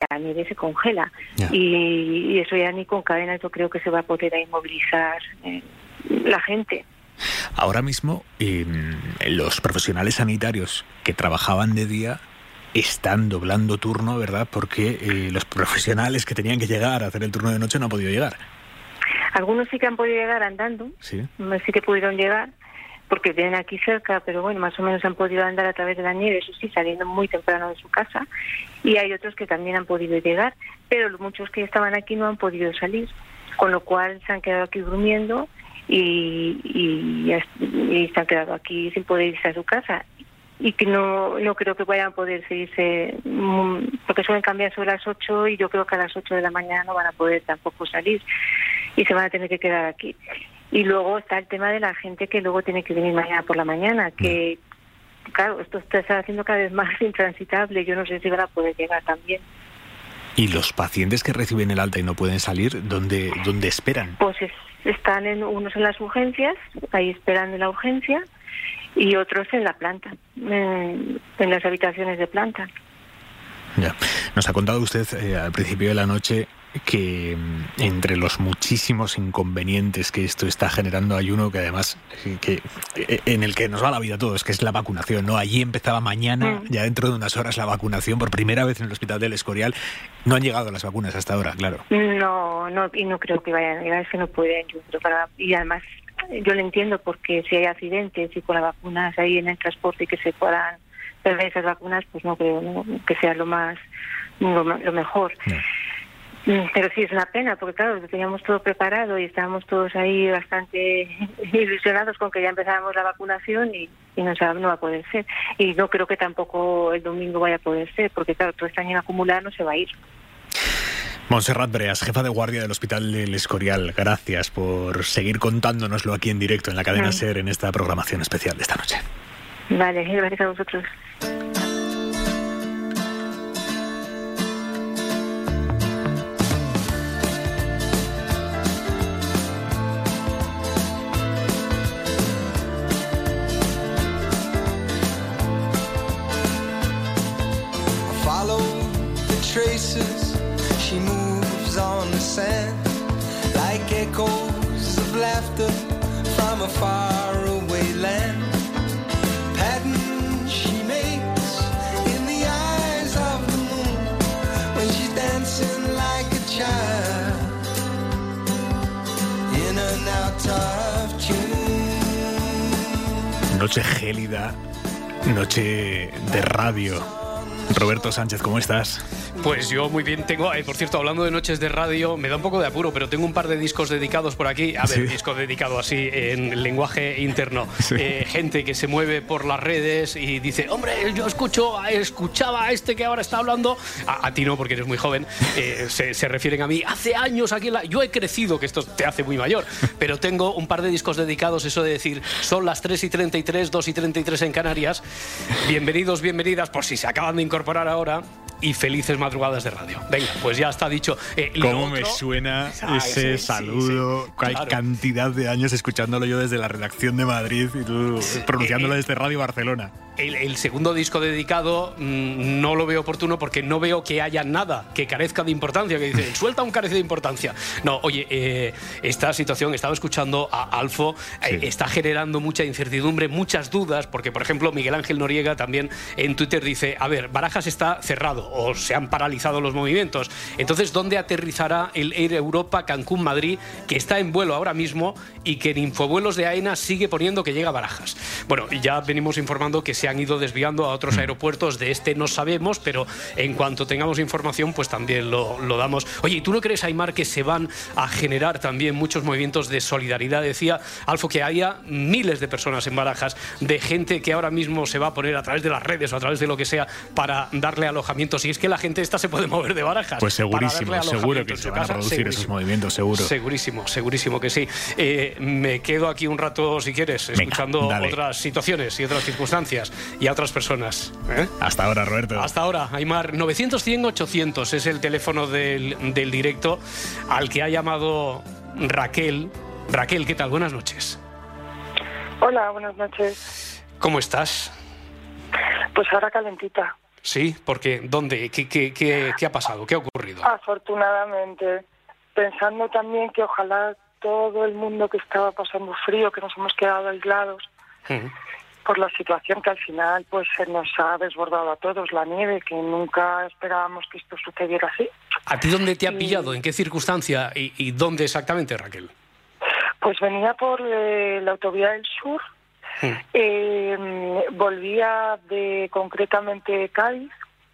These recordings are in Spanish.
nieve se congela. Y eso ya ni con cadenas yo creo que se va a poder inmovilizar la gente. Ahora mismo los profesionales sanitarios que trabajaban de día están doblando turno, ¿verdad? Porque los profesionales que tenían que llegar a hacer el turno de noche no han podido llegar. Algunos sí que han podido llegar andando, sí que pudieron llegar, porque vienen aquí cerca, pero bueno, más o menos han podido andar a través de la nieve, eso sí, saliendo muy temprano de su casa, y hay otros que también han podido llegar, pero muchos que estaban aquí no han podido salir, con lo cual se han quedado aquí durmiendo y se han quedado aquí sin poder irse a su casa. Y que no creo que vayan a poder seguirse, porque suelen cambiar sobre las 8 y yo creo que a las 8 de la mañana no van a poder tampoco salir y se van a tener que quedar aquí. Y luego está el tema de la gente que luego tiene que venir mañana por la mañana, que claro, esto está haciendo cada vez más intransitable, yo no sé si van a poder llegar también. ¿Y los pacientes que reciben el alta y no pueden salir, dónde esperan? Pues están unos en las urgencias, ahí esperando en la urgencia, y otros en la planta, en las habitaciones de planta. Ya. Nos ha contado usted al principio de la noche que entre los muchísimos inconvenientes que esto está generando hay uno que además en el que nos va la vida a todos, que es la vacunación, ¿no? Allí empezaba mañana, ya dentro de unas horas, la vacunación por primera vez en el Hospital del Escorial. No han llegado las vacunas hasta ahora, claro. No, y no creo que vayan a llegar, es que no pueden. Y además yo lo entiendo, porque si hay accidentes y con las vacunas ahí en el transporte y que se puedan perder esas vacunas, pues no creo que sea lo mejor. No. Pero sí es una pena, porque claro, teníamos todo preparado y estábamos todos ahí bastante ilusionados con que ya empezáramos la vacunación y no va a poder ser. Y no creo que tampoco el domingo vaya a poder ser, porque claro, todo este año acumulado no se va a ir. Montserrat Breas, jefa de guardia del Hospital del Escorial, gracias por seguir contándonoslo aquí en directo en la cadena SER en esta programación especial de esta noche. Vale, gracias a vosotros. She moves on the sand like echoes of laughter from a faraway land. Patterns she makes in the eyes of the moon when she's dancing like a child in an out of tune. Noche gélida, noche de radio. Roberto Sánchez, ¿cómo estás? Pues yo muy bien, tengo, por cierto, hablando de noches de radio, me da un poco de apuro, pero tengo un par de discos dedicados por aquí. A ver, discos dedicados así en lenguaje interno. Sí. Gente que se mueve por las redes y dice, hombre, yo escuchaba a este que ahora está hablando. A ti no, porque eres muy joven. Se refieren a mí. Hace años aquí yo he crecido, que esto te hace muy mayor, pero tengo un par de discos dedicados, eso de decir, son las 3:33, 2:33 en Canarias. Bienvenidos, bienvenidas, por si se acaban de incorporar ahora. Y felices madrugadas de radio. Venga, pues ya está dicho. ¿Cómo me suena ese saludo? Sí, hay cantidad de años escuchándolo yo desde la redacción de Madrid y tú pronunciándolo desde Radio Barcelona. El segundo disco dedicado no lo veo oportuno porque no veo que haya nada que carezca de importancia, que dicen, suelta un carece de importancia. No, oye, esta situación, estaba escuchando a Alfo, está generando mucha incertidumbre, muchas dudas, porque por ejemplo Miguel Ángel Noriega también en Twitter dice, a ver, Barajas está cerrado o se han paralizado los movimientos. Entonces, ¿dónde aterrizará el Air Europa Cancún-Madrid, que está en vuelo ahora mismo y que en Infovuelos de AENA sigue poniendo que llega a Barajas? Bueno, ya venimos informando que se han ido desviando a otros aeropuertos, de este no sabemos, pero en cuanto tengamos información, pues también lo damos. Oye, ¿y tú no crees, Aimar, que se van a generar también muchos movimientos de solidaridad? Decía Alfo que haya miles de personas en Barajas, de gente que ahora mismo se va a poner a través de las redes o a través de lo que sea para darle alojamiento. Si es que la gente esta se puede mover de Barajas. Pues segurísimo, seguro que se van a producir esos movimientos, seguro. Segurísimo que sí. Me quedo aquí un rato, si quieres, escuchando otras situaciones y otras circunstancias y a otras personas. Hasta ahora, Roberto. Hasta ahora, Aimar. 900-100-800 es el teléfono del directo al que ha llamado Raquel. Raquel, ¿qué tal? Buenas noches. Hola, buenas noches. ¿Cómo estás? Pues ahora calentita. Sí, porque ¿dónde? ¿Qué ha pasado? ¿Qué ha ocurrido? Afortunadamente, pensando también que ojalá todo el mundo que estaba pasando frío, que nos hemos quedado aislados por la situación que al final pues se nos ha desbordado a todos, la nieve, que nunca esperábamos que esto sucediera así. ¿A ti dónde te ha pillado? ¿En qué circunstancia? ¿Y dónde exactamente, Raquel? Pues venía por la autovía del sur, volvía concretamente Cádiz,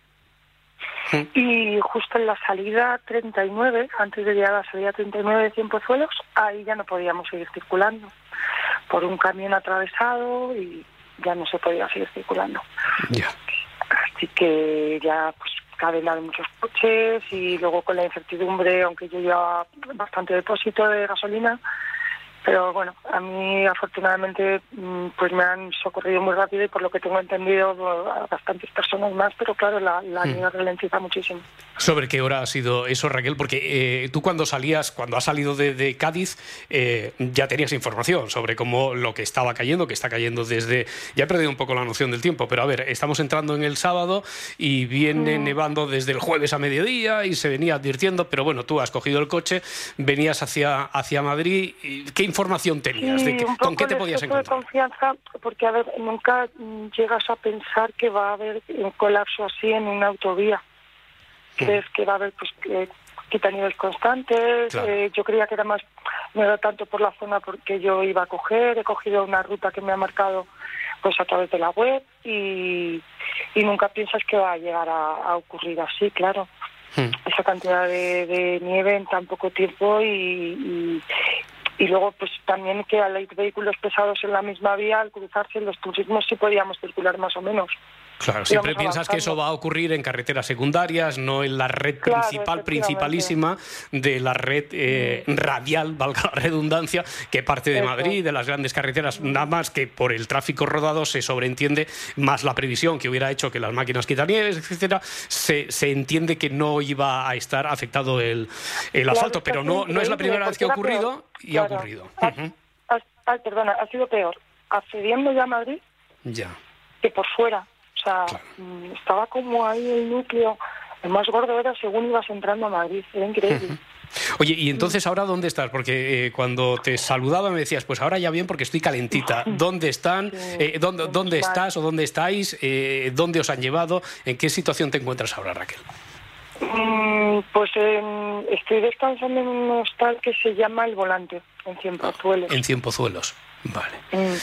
y justo en la salida 39, antes de llegar a la salida 39 de Cienpozuelos, ahí ya no podíamos seguir circulando, por un camión atravesado y ya no se podía seguir circulando. Yeah. Así que ya pues cadena de muchos coches, y luego con la incertidumbre, aunque yo llevaba bastante depósito de gasolina, pero bueno, a mí afortunadamente pues me han socorrido muy rápido, y por lo que tengo entendido a bastantes personas más, pero claro, la nieve ralentiza muchísimo. ¿Sobre qué hora ha sido eso, Raquel? Porque tú cuando has salido de Cádiz, ya tenías información sobre cómo lo que estaba cayendo, que está cayendo desde... Ya he perdido un poco la noción del tiempo, pero a ver, estamos entrando en el sábado y viene nevando desde el jueves a mediodía y se venía advirtiendo, pero bueno, tú has cogido el coche, venías hacia Madrid. ¿Qué información tenías? Sí, ¿Con qué te podías encontrar? De confianza, porque a ver, nunca llegas a pensar que va a haber un colapso así en una autovía. Crees que va a haber pues quitanieves constantes. Claro. Yo creía que era más, no era tanto por la zona porque yo iba a coger, he cogido una ruta que me ha marcado pues a través de la web, y nunca piensas que va a llegar a ocurrir así, claro. Esa cantidad de nieve en tan poco tiempo, y luego pues también que al ir vehículos pesados en la misma vía, al cruzarse los turismos sí podíamos circular más o menos. Claro, siempre piensas que eso va a ocurrir en carreteras secundarias, no en la red principalísima de la red radial, valga la redundancia, que parte de Madrid, de las grandes carreteras, nada más que por el tráfico rodado se sobreentiende, más la previsión que hubiera hecho que las máquinas quitanieves, etcétera, se entiende que no iba a estar afectado el asfalto, pero no es la primera vez que ha ocurrido, y ha ocurrido. Perdona, ha sido peor accediendo ya a Madrid que por fuera. O sea, estaba como ahí el núcleo, el más gordo era según ibas entrando a Madrid, era increíble. Oye, ¿y entonces ahora dónde estás? Porque cuando te saludaba me decías, pues ahora ya bien porque estoy calentita. ¿Dónde están? ¿Dónde estás o dónde estáis? ¿Dónde os han llevado? ¿En qué situación te encuentras ahora, Raquel? Pues estoy descansando en un hostal que se llama El Volante, en Cienpozuelos. En Cienpozuelos, vale.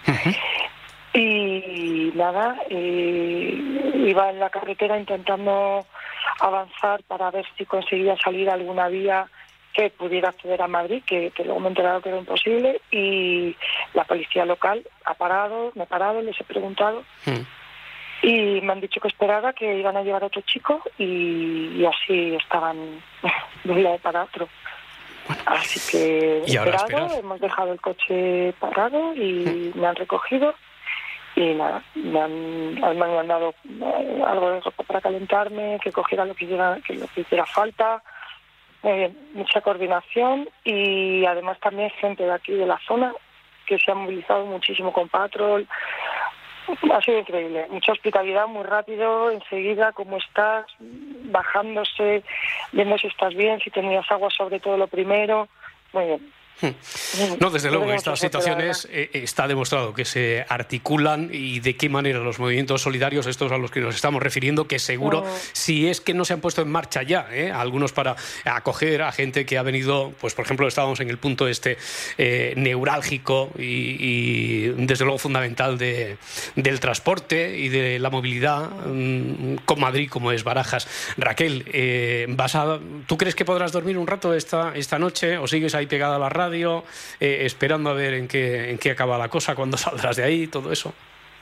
Y nada, iba en la carretera intentando avanzar para ver si conseguía salir a alguna vía que pudiera acceder a Madrid, que luego me he enterado que era imposible, y la policía local me he parado, les he preguntado, y me han dicho que esperara, que iban a llevar a otro chico, y así estaban de un lado para otro. Así que he esperado, hemos dejado el coche parado y me han recogido. Y nada, me han mandado algo de ropa para calentarme, que cogiera lo que hiciera falta, mucha coordinación, y además también gente de aquí de la zona que se ha movilizado muchísimo con Patrol. Ha sido increíble, mucha hospitalidad, muy rápido, enseguida, ¿cómo estás? Bajándose, viendo si estás bien, si tenías agua, sobre todo lo primero. Muy bien. No, desde luego, en estas situaciones está demostrado que se articulan, y de qué manera los movimientos solidarios, estos a los que nos estamos refiriendo, que seguro, si es que no se han puesto en marcha ya, algunos para acoger a gente que ha venido, pues por ejemplo, estábamos en el punto neurálgico y desde luego fundamental del transporte y de la movilidad con Madrid, como es Barajas. Raquel, ¿tú crees que podrás dormir un rato esta noche, o sigues ahí pegada a la radio, esperando a ver en qué acaba la cosa, cuando saldrás de ahí, todo eso?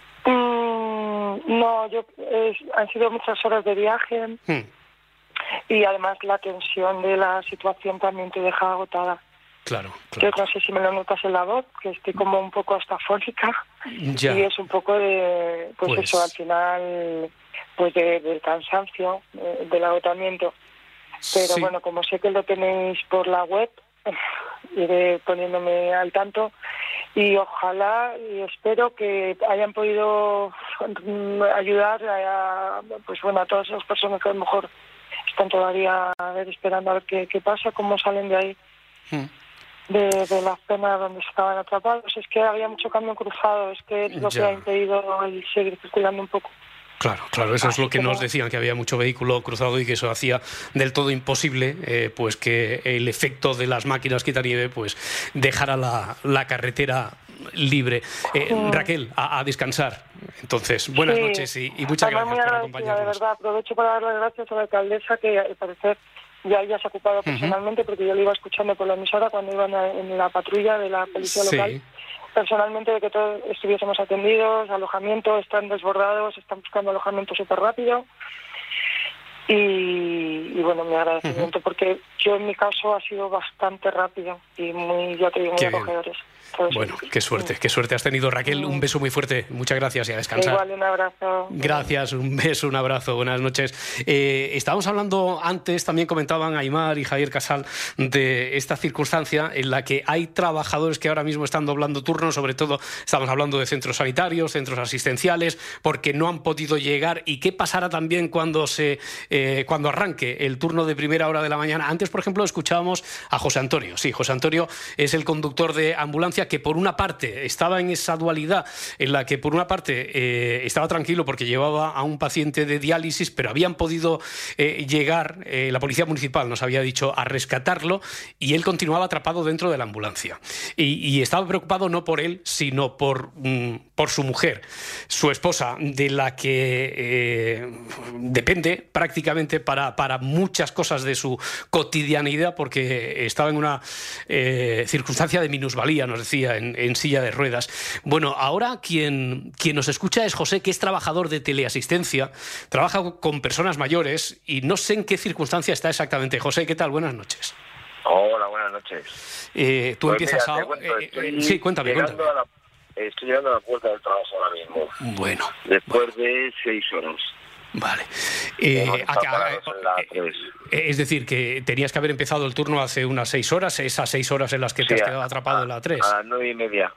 No, han sido muchas horas de viaje, y además la tensión de la situación también te deja agotada. Claro. Yo no sé si me lo notas en la voz, que estoy como un poco hasta fónica, y es un poco de, pues eso, al final, pues del cansancio, del agotamiento. Pero bueno, como sé que lo tenéis por la web, iré poniéndome al tanto, y ojalá y espero que hayan podido ayudar a todas esas personas que a lo mejor están todavía esperando a ver qué pasa, cómo salen de ahí, de la zona donde estaban atrapados. Es que había mucho cambio cruzado, es que es lo que ha impedido el seguir circulando un poco. Claro, eso es lo que nos decían, que había mucho vehículo cruzado y que eso hacía del todo imposible pues que el efecto de las máquinas quitanieve pues dejara la carretera libre. Raquel, a descansar. Entonces, buenas noches y muchas gracias por acompañarnos. De verdad, aprovecho para dar las gracias a la alcaldesa, que al parecer ya se ha ocupado personalmente, porque yo lo iba escuchando por la emisora cuando iban en la patrulla de la policía local. Personalmente, de que todos estuviésemos atendidos, alojamiento, están desbordados, están buscando alojamiento súper rápido. Y bueno, mi agradecimiento, porque yo en mi caso ha sido bastante rápido y muy acogedores. Bueno, qué suerte has tenido, Raquel. Un beso muy fuerte, muchas gracias y a descansar. Igual, un abrazo. Gracias, un beso, un abrazo, buenas noches. Estábamos hablando antes, también comentaban Aimar y Javier Casal, de esta circunstancia en la que hay trabajadores que ahora mismo están doblando turnos, sobre todo estamos hablando de centros sanitarios, centros asistenciales, porque no han podido llegar. ¿Y qué pasará también cuando arranque el turno de primera hora de la mañana? Antes, por ejemplo, escuchábamos a José Antonio. Sí, José Antonio es el conductor de ambulancia, que por una parte estaba en esa dualidad en la que por una parte estaba tranquilo porque llevaba a un paciente de diálisis, pero habían podido llegar, la policía municipal nos había dicho, a rescatarlo, y él continuaba atrapado dentro de la ambulancia. Y estaba preocupado no por él, sino por su mujer, su esposa, de la que depende prácticamente para muchas cosas de su cotidianidad, porque estaba en una circunstancia de minusvalía, nos decía, en silla de ruedas. Bueno, ahora quien nos escucha es José, que es trabajador de teleasistencia, trabaja con personas mayores y no sé en qué circunstancia está exactamente. José, ¿qué tal? Buenas noches. Hola, buenas noches. Tú pues empiezas sí, cuéntame. Estoy llegando a la puerta del trabajo ahora mismo. Bueno. Después de 6 horas. Vale. Es decir, que tenías que haber empezado el turno hace unas 6 horas, esas 6 horas en las que te has quedado atrapado en la 3. A las 9:30.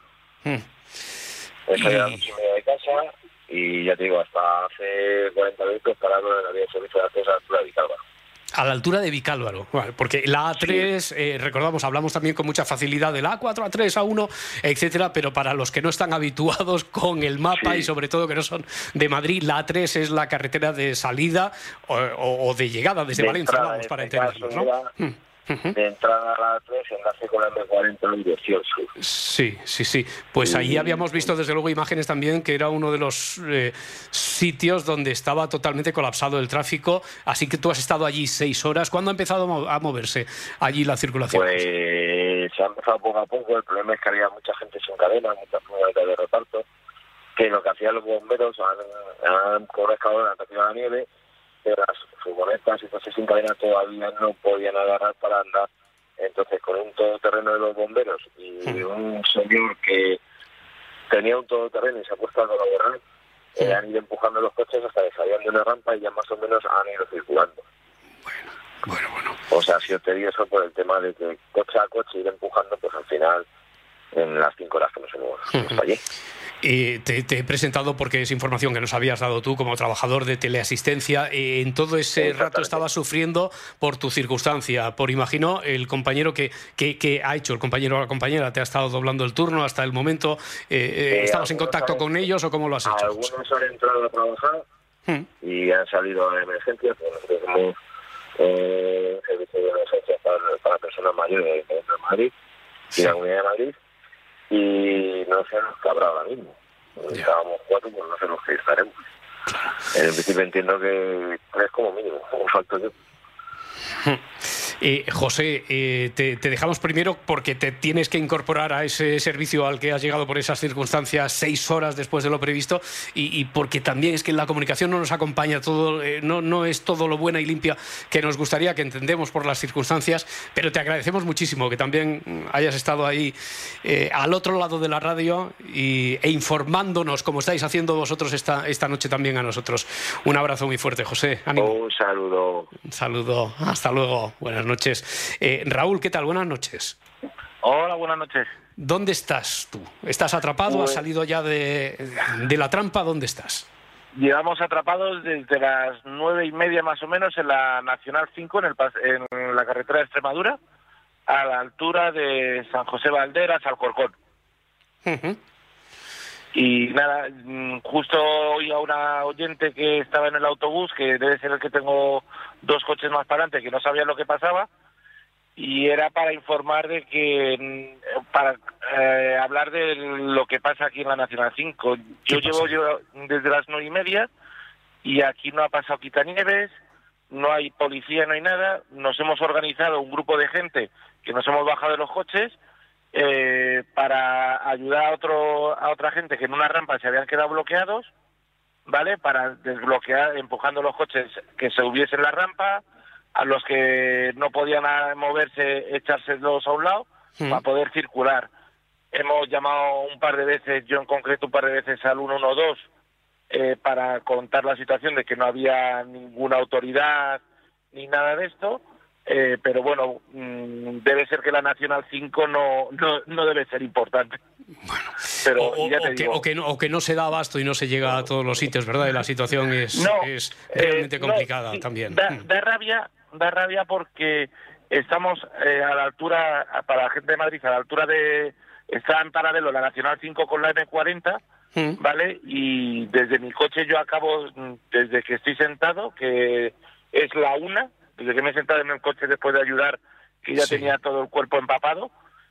He salido a las 8:30 de casa y ya te digo, hasta hace 40 minutos parado en la vía de servicio de acceso a la altura de Vicálvaro. A la altura de Vicálvaro, bueno, porque la A3, recordamos, hablamos también con mucha facilidad de la A4, A3, A1, etcétera, pero para los que no están habituados con el mapa y sobre todo que no son de Madrid, la A3 es la carretera de salida o de llegada desde Valencia, vamos, para entendernos, ¿no? De entrada a la A3, enlace con la M40 en dirección sur. Sí. Pues ahí habíamos visto desde luego imágenes también que era uno de los sitios donde estaba totalmente colapsado el tráfico, así que tú has estado allí 6 horas. ¿Cuándo ha empezado a moverse allí la circulación? Pues se ha empezado poco a poco. El problema es que había mucha gente sin cadena, muchas furgonetas de reparto, que lo que hacían los bomberos han con una escalera ataque a la nieve, pero las furgonetas y cosas sin cadena todavía no podían agarrar para andar. Entonces, con un todoterreno de los bomberos y un señor que tenía un todoterreno y se ha puesto a colaborar, han ido empujando los coches hasta que salían de una rampa y ya más o menos han ido circulando. Bueno. O sea, ha sido tedioso por el tema de que coche a coche ir empujando, pues al final, en las 5 horas que nos hemos hasta allí. Te he presentado porque es información que nos habías dado tú como trabajador de teleasistencia. En todo ese rato estabas sufriendo por tu circunstancia, por imagino el compañero que ha hecho, el compañero o la compañera, te ha estado doblando el turno hasta el momento. ¿Estabas en contacto con ellos o cómo lo has hecho? Algunos han entrado a trabajar y han salido a emergencias, pues nosotros hemos servicio de emergencias para personas mayores de Madrid y la Comunidad de Madrid. Y no sé los que habrá ahora mismo. Estábamos 4, pues no sé los que estaremos. En principio entiendo que 3 como mínimo, como falto yo. José, te dejamos primero porque te tienes que incorporar a ese servicio al que has llegado por esas circunstancias 6 horas después de lo previsto y porque también es que la comunicación no nos acompaña todo, no es todo lo buena y limpia que nos gustaría, que entendemos por las circunstancias, pero te agradecemos muchísimo que también hayas estado ahí al otro lado de la radio e informándonos como estáis haciendo vosotros esta noche también a nosotros. Un abrazo muy fuerte, José. Ánimo. Un saludo. Un saludo. Hasta luego. Buenas noches. Raúl, ¿qué tal? Buenas noches. Hola, buenas noches. ¿Dónde estás tú? ¿Estás atrapado? Pues, ¿Has salido ya de la trampa? ¿Dónde estás? Llevamos atrapados desde las 9:30 más o menos en la Nacional 5, en la carretera de Extremadura, a la altura de San José Valderas, Alcorcón. Uh-huh. Y nada, justo oí a una oyente que estaba en el autobús, que debe ser el que tengo 2 coches más para adelante, que no sabía lo que pasaba, y era para informar de que, para hablar de lo que pasa aquí en la Nacional 5. Yo llevo desde las 9:30 y aquí no ha pasado quitanieves, no hay policía, no hay nada. Nos hemos organizado un grupo de gente que nos hemos bajado de los coches para ayudar a otra gente que en una rampa se habían quedado bloqueados, ¿vale? Para desbloquear, empujando los coches que se hubiesen en la rampa, a los que no podían moverse, echárselos a un lado, para poder circular. Hemos llamado un par de veces, yo en concreto un par de veces, al 112 para contar la situación de que no había ninguna autoridad ni nada de esto, pero bueno, debe ser que la Nacional 5 no debe ser importante. Bueno, pero ya te digo, o que no se da abasto y no se llega a todos los sitios, ¿verdad? Y la situación es realmente complicada también. Da rabia porque estamos a la altura, para la gente de Madrid, a la altura está en paralelo la Nacional 5 con la M40, ¿vale? Y desde mi coche yo acabo, desde que estoy sentado, que es la 1, desde que me he sentado en el coche después de ayudar, que ya tenía todo el cuerpo empapado,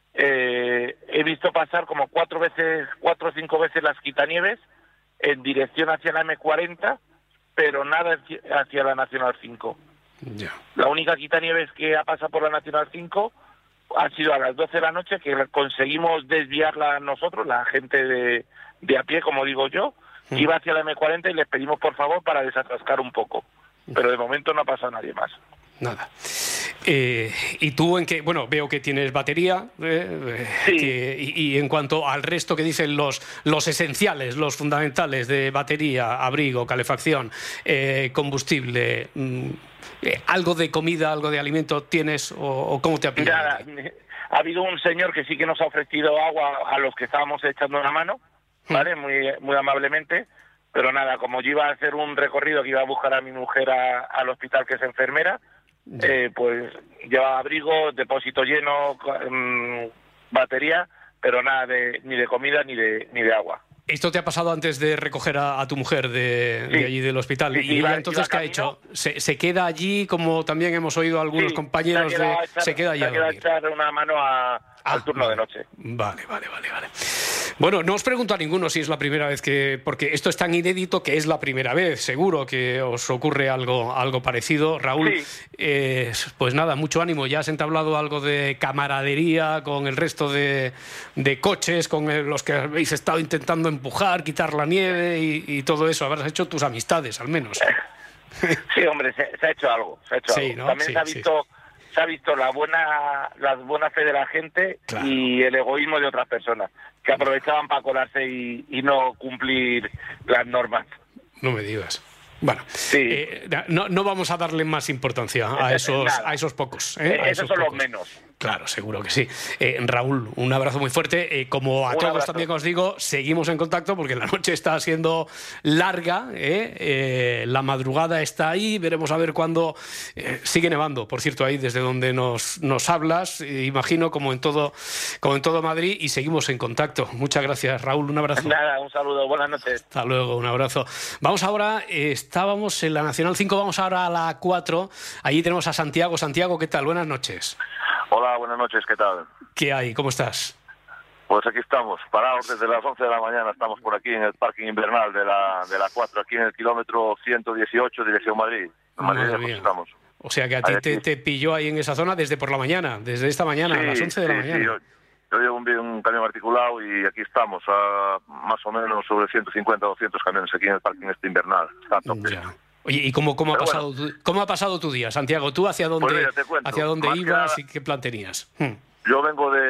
he visto pasar como 4 o 5 veces las quitanieves en dirección hacia la M40, pero nada hacia la Nacional 5. Ya. La única quitanieves que ha pasado por la Nacional 5 ha sido a las 12 de la noche, que conseguimos desviarla nosotros, la gente de a pie, como digo yo, iba hacia la M40 y les pedimos por favor para desatascar un poco. Pero de momento no ha pasado nadie más. Nada. ¿Y tú en qué? Bueno, veo que tienes batería. Sí. Y en cuanto al resto que dicen los esenciales, los fundamentales de batería, abrigo, calefacción, combustible, ¿algo de comida, algo de alimento tienes o cómo te ha pillado? Ha habido un señor que sí que nos ha ofrecido agua a los que estábamos echando una mano, ¿vale? Muy amablemente. Pero nada, como yo iba a hacer un recorrido que iba a buscar a mi mujer al hospital, que es enfermera, pues llevaba abrigo, depósito lleno, batería, pero nada ni de comida ni de agua. ¿Esto te ha pasado antes de recoger a tu mujer de allí del hospital? Sí, ¿Y ella entonces qué ha hecho? ¿Se queda allí, como también hemos oído a algunos compañeros se queda allí a echar una mano al turno de noche. Vale. Bueno, no os pregunto a ninguno si es la primera vez porque esto es tan inédito que es la primera vez, seguro que os ocurre algo parecido. Raúl, pues nada, mucho ánimo, ya has entablado algo de camaradería con el resto de coches, con los que habéis estado intentando empujar, quitar la nieve y todo eso, habrás hecho tus amistades, al menos. Sí, hombre, se ha hecho algo, sí, ¿no? También se ha visto la buena fe de la gente, claro, y el egoísmo de otras personas que aprovechaban para colarse y no cumplir las normas. No me digas. Bueno, sí. No vamos a darle más importancia a esos pocos. Esos son los menos. Claro, seguro que sí. Raúl, un abrazo muy fuerte. Como a todos también os digo, seguimos en contacto porque la noche está siendo larga. La madrugada está ahí. Veremos a ver cuándo sigue nevando. Por cierto, ahí desde donde nos hablas, imagino, como en todo Madrid, y seguimos en contacto. Muchas gracias, Raúl. Un abrazo. Nada, un saludo. Buenas noches. Hasta luego, un abrazo. Vamos ahora, estábamos en la Nacional 5, vamos ahora a la 4. Allí tenemos a Santiago. Santiago, ¿qué tal? Buenas noches. Hola, buenas noches, ¿qué tal? ¿Qué hay? ¿Cómo estás? Pues aquí estamos, parados desde las 11 de la mañana, estamos por aquí en el parking invernal de la 4, aquí en el kilómetro 118, dirección Madrid. En Madrid estamos. O sea que a ti te pilló ahí en esa zona desde por la mañana, desde esta mañana, a las 11 de la mañana. Sí, yo llevo un camión articulado y aquí estamos, a más o menos sobre 150 o 200 camiones aquí en el parking invernal. Está a tope. Ya. Oye, ¿y cómo ha pasado tu día, Santiago? ¿Tú hacia dónde, pues ibas y qué plan tenías? Yo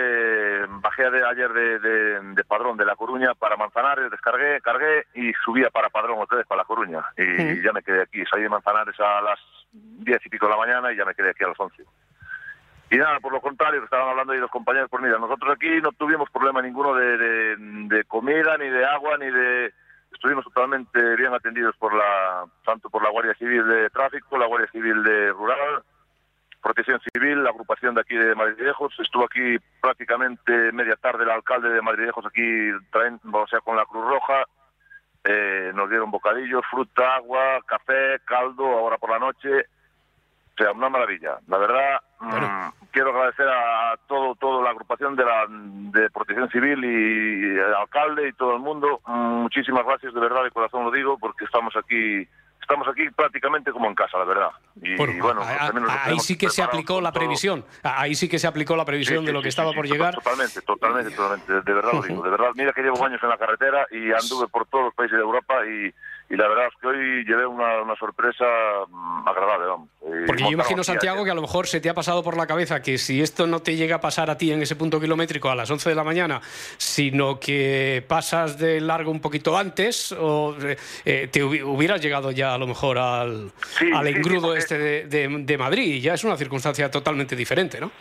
bajé ayer de Padrón, de La Coruña, para Manzanares, cargué y subía para Padrón otra vez, para La Coruña. Y ya me quedé aquí. Salí de Manzanares a las 10 y pico de la mañana y ya me quedé aquí a las 11. Y nada, por lo contrario, que estaban hablando ahí los compañeros, pues mira, nosotros aquí no tuvimos problema ninguno de comida, ni de agua, ni de... Estuvimos totalmente bien atendidos tanto por la Guardia Civil de Tráfico, la Guardia Civil de Rural, Protección Civil, la agrupación de aquí de Madridejos. Estuvo aquí prácticamente media tarde el alcalde de Madridejos aquí, con la Cruz Roja. Nos dieron bocadillos, fruta, agua, café, caldo, ahora por la noche. O sea, una maravilla. La verdad, quiero agradecer a toda la agrupación de Protección Civil y el alcalde y todo el mundo. Muchísimas gracias, de verdad, de corazón lo digo, porque estamos aquí prácticamente como en casa, la verdad. Ahí sí que se aplicó la previsión. Ahí sí que se aplicó la previsión de lo que estaba por llegar. Totalmente. De verdad lo digo. De verdad, mira que llevo años en la carretera y anduve por todos los países de Europa y la verdad es que hoy llevé una sorpresa agradable, vamos. Porque yo imagino, Santiago, que a lo mejor se te ha pasado por la cabeza que si esto no te llega a pasar a ti en ese punto kilométrico a las 11 de la mañana, sino que pasas de largo un poquito antes, o te hubieras llegado ya a lo mejor al engrudo de Madrid, y ya es una circunstancia totalmente diferente, ¿no?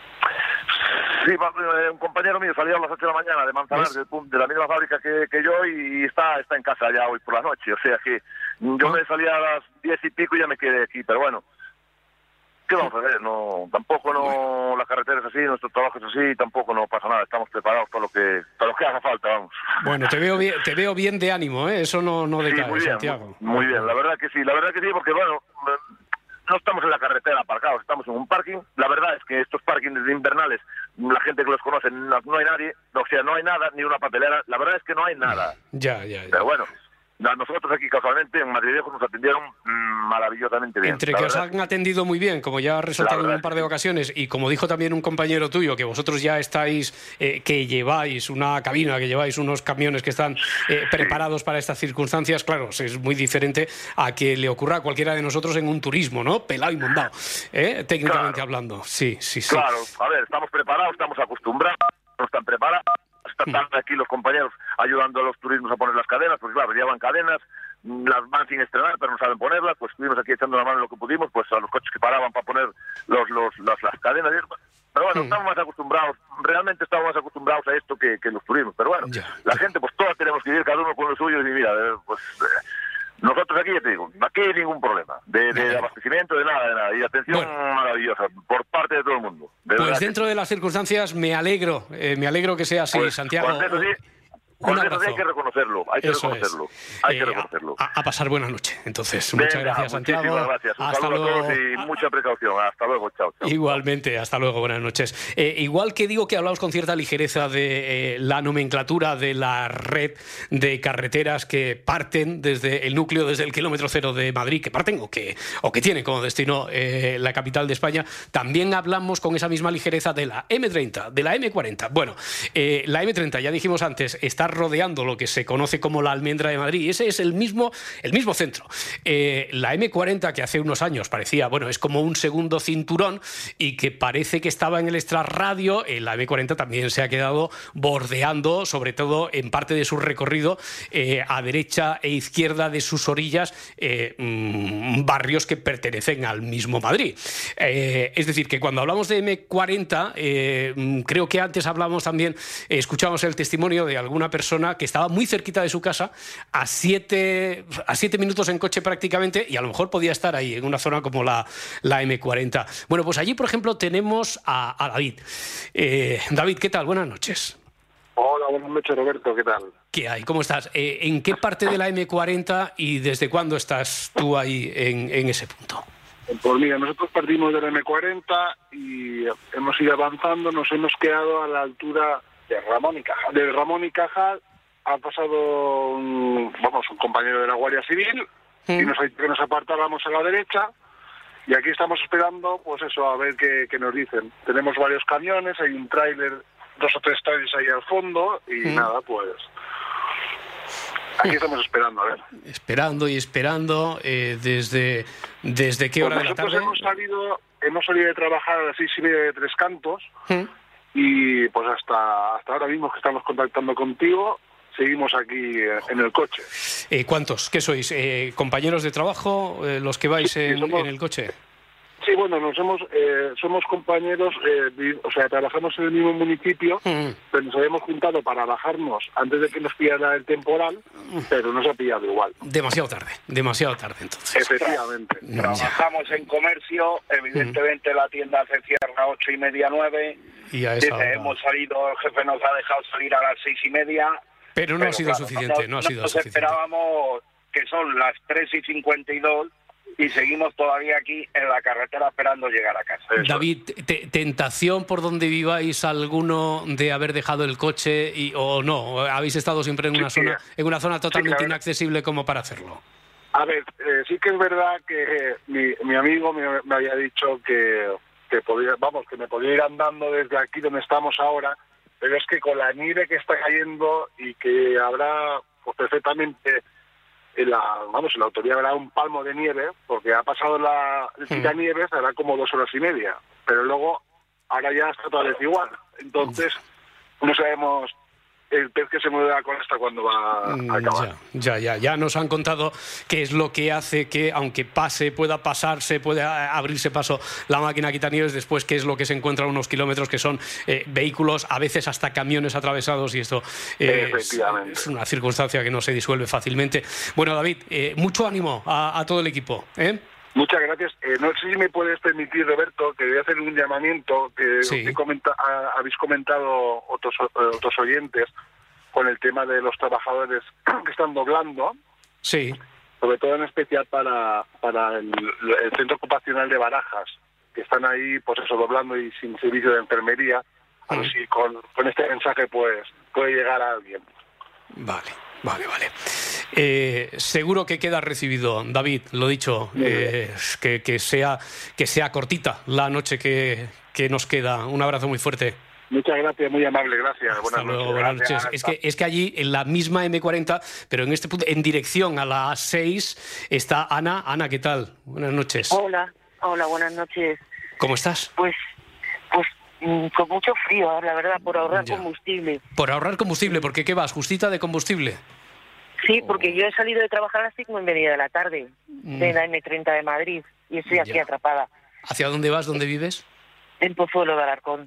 Sí, un compañero mío salió a las 8 de la mañana de Manzanares, de la misma fábrica que yo, y está en casa ya hoy por la noche. O sea que yo me salí a las 10 y pico y ya me quedé aquí. Pero bueno, ¿qué vamos a ver? Tampoco la carretera es así, nuestro trabajo es así, tampoco no pasa nada. Estamos preparados para lo que haga falta, vamos. Bueno, te veo bien de ánimo, ¿eh? Eso no decae, muy bien, Santiago. Muy bien, la verdad que sí, porque bueno... No estamos en la carretera aparcados, estamos en un parking. La verdad es que estos parkings invernales, la gente que los conoce, no hay nadie, o sea, no hay nada, ni una papelera. La verdad es que no hay nada. Ya. Pero bueno, nosotros aquí casualmente en Madridejos nos atendieron maravillosamente bien. Entre que os han atendido muy bien, como ya has resaltado en un par de ocasiones, y como dijo también un compañero tuyo, que vosotros ya estáis, que lleváis una cabina, que lleváis unos camiones que están preparados para estas circunstancias, claro, es muy diferente a que le ocurra a cualquiera de nosotros en un turismo, ¿no? Pelado y mondado, técnicamente hablando. Sí. Claro, a ver, estamos preparados, estamos acostumbrados, no están preparados. Están aquí los compañeros ayudando a los turismos a poner las cadenas, pues claro, llevan cadenas, las van sin estrenar, pero no saben ponerlas, pues estuvimos aquí echando la mano en lo que pudimos, pues a los coches que paraban para poner las cadenas. Pero bueno, estamos más acostumbrados, realmente estamos más acostumbrados a esto que los turismos. Pero bueno, la gente, pues todas tenemos que ir cada uno con lo suyo y mira, nosotros aquí, ya te digo, aquí hay ningún problema de abastecimiento, de nada, y atención maravillosa por parte de todo el mundo. Pues dentro de las circunstancias me alegro que sea así, Santiago. Con eso hay que reconocerlo, hay que reconocerlo. A pasar buena noche, entonces. Muchas gracias, Santiago. Muchísimas gracias. Hasta luego. A todos y mucha precaución. Hasta luego, chao. Igualmente, hasta luego, buenas noches. Igual que digo que hablamos con cierta ligereza de la nomenclatura de la red de carreteras que parten desde el núcleo, desde el kilómetro cero de Madrid, que parten o que tienen como destino la capital de España, también hablamos con esa misma ligereza de la M30, de la M40. Bueno, la M30, ya dijimos antes, está rodeando lo que se conoce como la Almendra de Madrid. Ese es el mismo centro. La M40, que hace unos años parecía, es como un segundo cinturón y que parece que estaba en el extrarradio, la M40 también se ha quedado bordeando, sobre todo en parte de su recorrido, a derecha e izquierda de sus orillas, barrios que pertenecen al mismo Madrid. Es decir, que cuando hablamos de M40, creo que antes hablamos también, escuchamos el testimonio de alguna persona que estaba muy cerquita de su casa, a 7 minutos en coche prácticamente, y a lo mejor podía estar ahí, en una zona como la M40. Bueno, pues allí, por ejemplo, tenemos a David. David, ¿qué tal? Buenas noches. Hola, buenas noches, Roberto, ¿qué tal? ¿Qué hay? ¿Cómo estás? ¿En qué parte de la M40 y desde cuándo estás tú ahí en ese punto? Pues mira, nosotros partimos de la M40 y hemos ido avanzando, nos hemos quedado a la altura de Ramón y Cajal. Ha pasado un compañero de la Guardia Civil y nos ha dicho que nos apartáramos a la derecha, y aquí estamos esperando, pues eso, a ver qué nos dicen. Tenemos varios camiones, hay un tráiler, 2 o 3 trailers ahí al fondo y nada, pues aquí estamos esperando, a ver. Esperando, ¿desde qué hora de la tarde? Hemos salido de trabajar a las 6:30 de Tres Cantos. Y pues hasta ahora mismo que estamos contactando contigo, seguimos aquí en el coche. ¿Cuántos? ¿Qué sois? ¿Compañeros de trabajo los que vais en el coche? Sí, Sí, bueno, somos compañeros, o sea, trabajamos en el mismo municipio, pero nos habíamos juntado para bajarnos antes de que nos pillara el temporal, pero nos ha pillado igual. Demasiado tarde entonces. Efectivamente. Trabajamos en comercio, evidentemente la tienda se cierra a 8:30, 9. Y a esa hora... hemos salido, el jefe nos ha dejado salir a las 6:30. Pero no ha sido suficiente, no ha sido suficiente. Esperábamos que son las 3:52 y seguimos todavía aquí en la carretera esperando llegar a casa. David, ¿tentación por donde viváis alguno de haber dejado el coche o no? ¿Habéis estado siempre en una zona totalmente inaccesible como para hacerlo? A ver, sí que es verdad que mi amigo me había dicho que me podía ir andando desde aquí donde estamos ahora, pero es que con la nieve que está cayendo y que habrá pues, perfectamente la autoría habrá un palmo de nieve, porque ha pasado el quitanieves, hará como 2 horas y media, pero luego ahora ya está otra vez igual. Entonces no sabemos el pez que se mueve la cola hasta cuándo va a acabar. Ya nos han contado qué es lo que hace que, aunque pueda abrirse paso la máquina quitanieves, después qué es lo que se encuentra a unos kilómetros, que son vehículos, a veces hasta camiones atravesados, y esto es una circunstancia que no se disuelve fácilmente. Bueno, David, mucho ánimo a todo el equipo, ¿eh? Muchas gracias. No sé si me puedes permitir, Roberto, que voy a hacer un llamamiento que habéis comentado otros oyentes con el tema de los trabajadores que están doblando. Sí. Sobre todo en especial para el centro ocupacional de Barajas, que están ahí, pues eso, doblando y sin servicio de enfermería. A ver si con este mensaje pues puede llegar a alguien. Vale. Seguro que queda recibido, David, lo dicho, que sea cortita la noche que nos queda. Un abrazo muy fuerte. Muchas gracias, muy amable, gracias. Buenas noches. Es que allí, en la misma M40, pero en este punto, en dirección a las 6, está Ana. Ana, ¿qué tal? Buenas noches. Hola, buenas noches. ¿Cómo estás? Pues con mucho frío, la verdad, por ahorrar combustible. Por ahorrar combustible, ¿porque qué vas? ¿Justita de combustible? Sí, porque yo he salido de trabajar a las 5:30 de la tarde, de la M30 de Madrid, y estoy aquí atrapada. ¿Hacia dónde vas? ¿Dónde vives? En Pozuelo de Alarcón.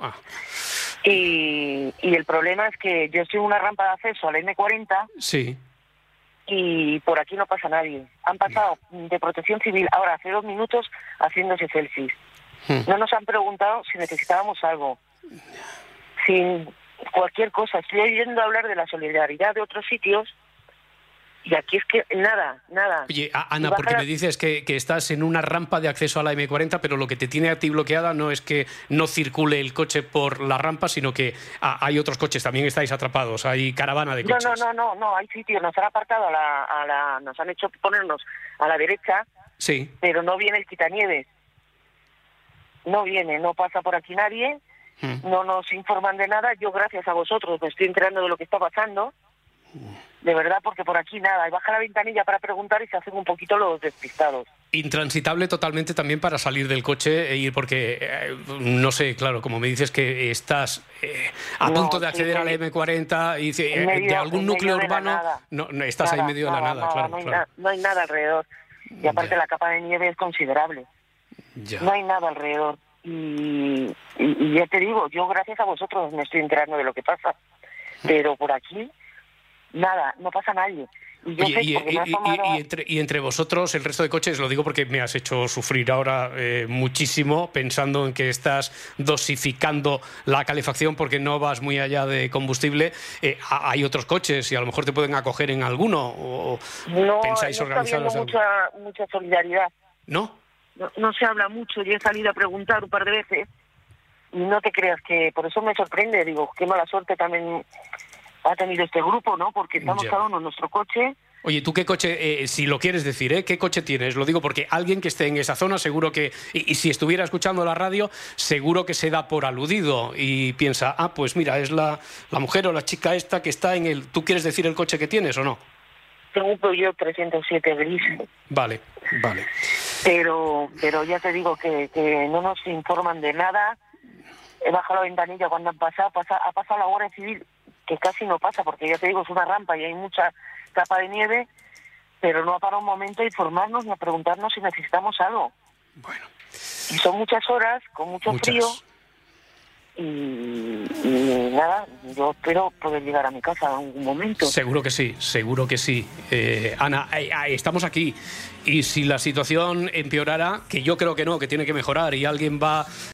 Y el problema es que yo estoy en una rampa de acceso a la M40. Sí. Y por aquí no pasa nadie. Han pasado de Protección Civil ahora hace 2 minutos haciéndose selfies. No nos han preguntado si necesitábamos algo. Sin cualquier cosa. Estoy oyendo hablar de la solidaridad de otros sitios y aquí es que nada. Oye, Ana, porque me dices que estás en una rampa de acceso a la M40, pero lo que te tiene a ti bloqueada no es que no circule el coche por la rampa, sino que hay otros coches, también estáis atrapados, hay caravana de coches. No, hay sitios, nos han apartado nos han hecho ponernos a la derecha, sí, pero no viene el quitanieves. No viene, no pasa por aquí nadie, no nos informan de nada. Yo, gracias a vosotros, me estoy enterando de lo que está pasando, de verdad, porque por aquí nada. Y baja la ventanilla para preguntar y se hacen un poquito los despistados. Intransitable totalmente también para salir del coche e ir, porque, no sé, claro, como me dices que estás a punto de acceder a la M40 y de algún núcleo urbano, no estás ahí en medio de la nada, claro. No hay nada alrededor. Y aparte la capa de nieve es considerable. No hay nada alrededor. Y ya te digo, yo gracias a vosotros me estoy enterando de lo que pasa. Pero por aquí, nada, no pasa nadie. Y entre vosotros, el resto de coches, lo digo porque me has hecho sufrir ahora muchísimo, pensando en que estás dosificando la calefacción porque no vas muy allá de combustible. Hay otros coches y a lo mejor te pueden acoger en alguno. ¿O pensáis organizarlos? No está habiendo mucha solidaridad. ¿No? No se habla mucho. Yo he salido a preguntar un par de veces y no te creas que por eso me sorprende. Digo, qué mala suerte también ha tenido este grupo, ¿no? Porque estamos cada uno en nuestro coche. Oye, ¿tú qué coche, si lo quieres decir, qué coche tienes? Lo digo porque alguien que esté en esa zona seguro que, y si estuviera escuchando la radio, seguro que se da por aludido y piensa, pues mira, es la mujer o la chica esta que está en el... ¿Tú quieres decir el coche que tienes o no? Tengo un Peugeot 307 gris. Vale. Pero ya te digo que no nos informan de nada. He bajado la ventanilla cuando ha pasado la Guardia Civil, que casi no pasa, porque ya te digo, es una rampa y hay mucha capa de nieve, pero no ha parado un momento a informarnos ni a preguntarnos si necesitamos algo. Bueno, Y son muchas horas, con mucho frío. Y nada, yo espero poder llegar a mi casa en algún momento. Seguro que sí, seguro que sí. Ana, estamos aquí. Y si la situación empeorara, que yo creo que no, que tiene que mejorar, y alguien va